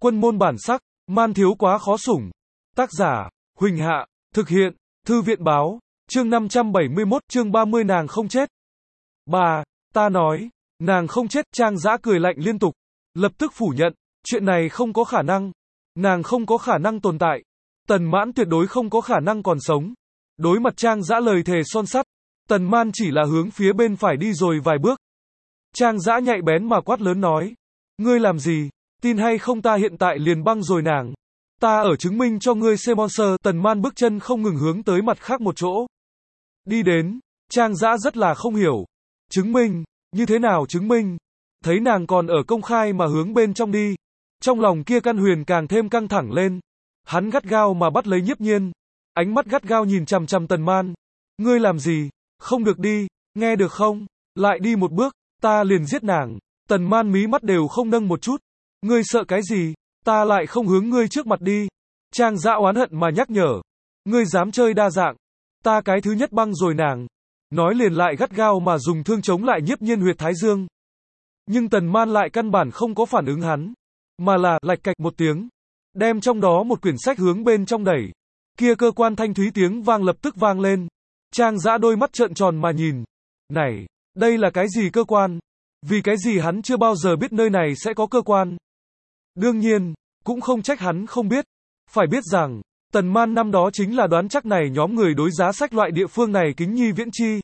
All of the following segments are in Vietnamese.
Quân môn bản sắc, man thiếu quá khó sủng. Tác giả, Huỳnh Hạ, thực hiện, Thư viện báo, chương 571, chương 30 nàng không chết. Bà, ta nói, nàng không chết, Trang Dã cười lạnh liên tục, lập tức phủ nhận, chuyện này không có khả năng. Nàng không có khả năng tồn tại. Tần Mãn tuyệt đối không có khả năng còn sống. Đối mặt Trang Dã lời thề son sắt, Tần Man chỉ là hướng phía bên phải đi rồi vài bước. Trang Dã nhạy bén mà quát lớn nói, ngươi làm gì, tin hay không ta hiện tại liền băng rồi nàng. Ta ở chứng minh cho ngươi xem monster. Tần Man bước chân không ngừng hướng tới mặt khác một chỗ. Đi đến, Trang Dã rất là không hiểu. Chứng minh, như thế nào chứng minh? Thấy nàng còn ở công khai mà hướng bên trong đi. Trong lòng kia căn huyền càng thêm căng thẳng lên. Hắn gắt gao mà bắt lấy Nhiếp Nhiên. Ánh mắt gắt gao nhìn chằm chằm Tần Man. Ngươi làm gì? Không được đi, nghe được không? Lại đi một bước, ta liền giết nàng. Tần Man mí mắt đều không nâng một chút. Ngươi sợ cái gì? Ta lại không hướng ngươi trước mặt đi. Trang Dã oán hận mà nhắc nhở. Ngươi dám chơi đa dạng. Ta cái thứ nhất băng rồi nàng. Nói liền lại gắt gao mà dùng thương chống lại Nhiếp Nhiên huyệt thái dương. Nhưng Tần Man lại căn bản không có phản ứng hắn. Mà là, lạch cạch một tiếng. Đem trong đó một quyển sách hướng bên trong đẩy. Kia cơ quan thanh thúy tiếng vang lập tức vang lên. Trang Dã đôi mắt trợn tròn mà nhìn. Này, đây là cái gì cơ quan? Vì cái gì hắn chưa bao giờ biết nơi này sẽ có cơ quan? Đương nhiên, cũng không trách hắn không biết. Phải biết rằng, Tần Man năm đó chính là đoán chắc này nhóm người đối giá sách loại địa phương này kính nhi viễn chi.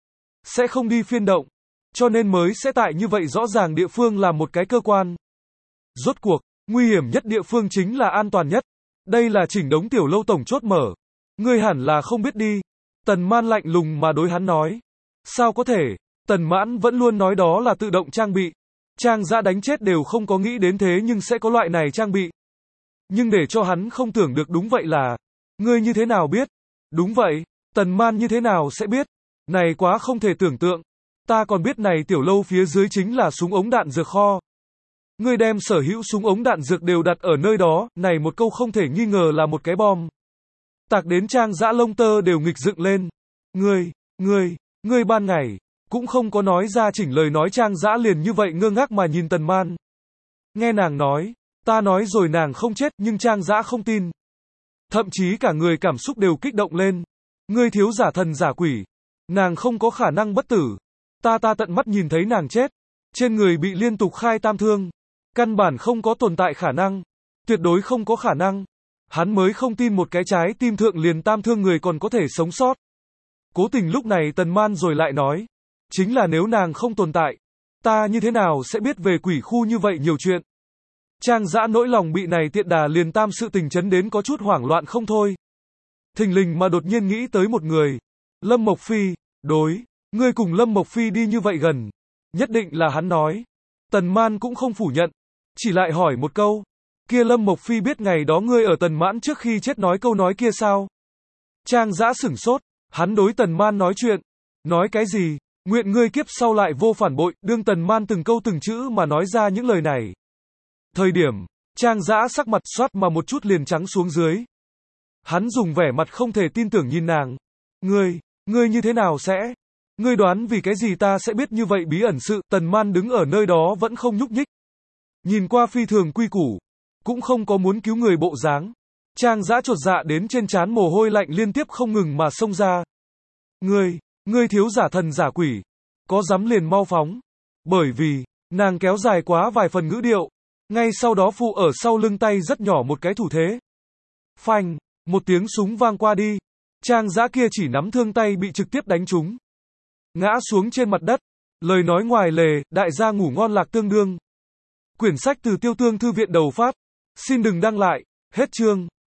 Sẽ không đi phiên động. Cho nên mới sẽ tại như vậy rõ ràng địa phương là một cái cơ quan. Rốt cuộc, nguy hiểm nhất địa phương chính là an toàn nhất. Đây là Chỉnh Đống tiểu lâu tổng chốt mở. Ngươi hẳn là không biết đi. Tần Man lạnh lùng mà đối hắn nói. Sao có thể? Tần Mãn vẫn luôn nói đó là tự động trang bị. Trang Dã đánh chết đều không có nghĩ đến thế nhưng sẽ có loại này trang bị. Nhưng để cho hắn không tưởng được đúng vậy là. Ngươi như thế nào biết? Đúng vậy, Tần Man như thế nào sẽ biết? Này quá không thể tưởng tượng. Ta còn biết này tiểu lâu phía dưới chính là súng ống đạn dược kho. Ngươi đem sở hữu súng ống đạn dược đều đặt ở nơi đó, này một câu không thể nghi ngờ là một cái bom. Tạc đến Trang Dã lông tơ đều nghịch dựng lên. Ngươi ban ngày, cũng không có nói ra chỉnh lời nói. Trang Dã liền như vậy ngơ ngác mà nhìn Tần Man. Nghe nàng nói, ta nói rồi nàng không chết, nhưng Trang Dã không tin. Thậm chí cả người cảm xúc đều kích động lên. Ngươi thiếu giả thần giả quỷ. Nàng không có khả năng bất tử. Ta tận mắt nhìn thấy nàng chết. Trên người bị liên tục khai tam thương. Căn bản không có tồn tại khả năng. Tuyệt đối không có khả năng. Hắn mới không tin một cái trái tim thượng liền tam thương người còn có thể sống sót. Cố tình lúc này Tần Man rồi lại nói. Chính là nếu nàng không tồn tại. Ta như thế nào sẽ biết về quỷ khu như vậy nhiều chuyện. Trang Dã nỗi lòng bị này tiện đà liền tam sự tình chấn đến có chút hoảng loạn không thôi. Thình lình mà đột nhiên nghĩ tới một người. Lâm Mộc Phi, đối. Ngươi cùng Lâm Mộc Phi đi như vậy gần. Nhất định là hắn nói. Tần Man cũng không phủ nhận. Chỉ lại hỏi một câu. Kia Lâm Mộc Phi biết ngày đó ngươi ở Tần Mãn trước khi chết nói câu nói kia sao? Trang Dã sửng sốt. Hắn đối Tần Man nói chuyện. Nói cái gì? Nguyện ngươi kiếp sau lại vô phản bội. Đương Tần Man từng câu từng chữ mà nói ra những lời này. Thời điểm, Trang Dã sắc mặt xoát mà một chút liền trắng xuống dưới. Hắn dùng vẻ mặt không thể tin tưởng nhìn nàng. Ngươi như thế nào sẽ? Ngươi đoán vì cái gì ta sẽ biết như vậy bí ẩn sự? Tần Man đứng ở nơi đó vẫn không nhúc nhích. Nhìn qua phi thường quy củ. Cũng không có muốn cứu người bộ dáng. Trang Dã chột dạ đến trên trán mồ hôi lạnh liên tiếp không ngừng mà xông ra. Ngươi thiếu giả thần giả quỷ. Có dám liền mau phóng. Bởi vì, nàng kéo dài quá vài phần ngữ điệu. Ngay sau đó phụ ở sau lưng tay rất nhỏ một cái thủ thế. Phanh, một tiếng súng vang qua đi. Trang Dã kia chỉ nắm thương tay bị trực tiếp đánh trúng. Ngã xuống trên mặt đất. Lời nói ngoài lề, đại gia ngủ ngon lạc tương đương. Quyển sách từ Tiêu Tương Thư viện đầu phát. Xin đừng đăng lại. Hết chương.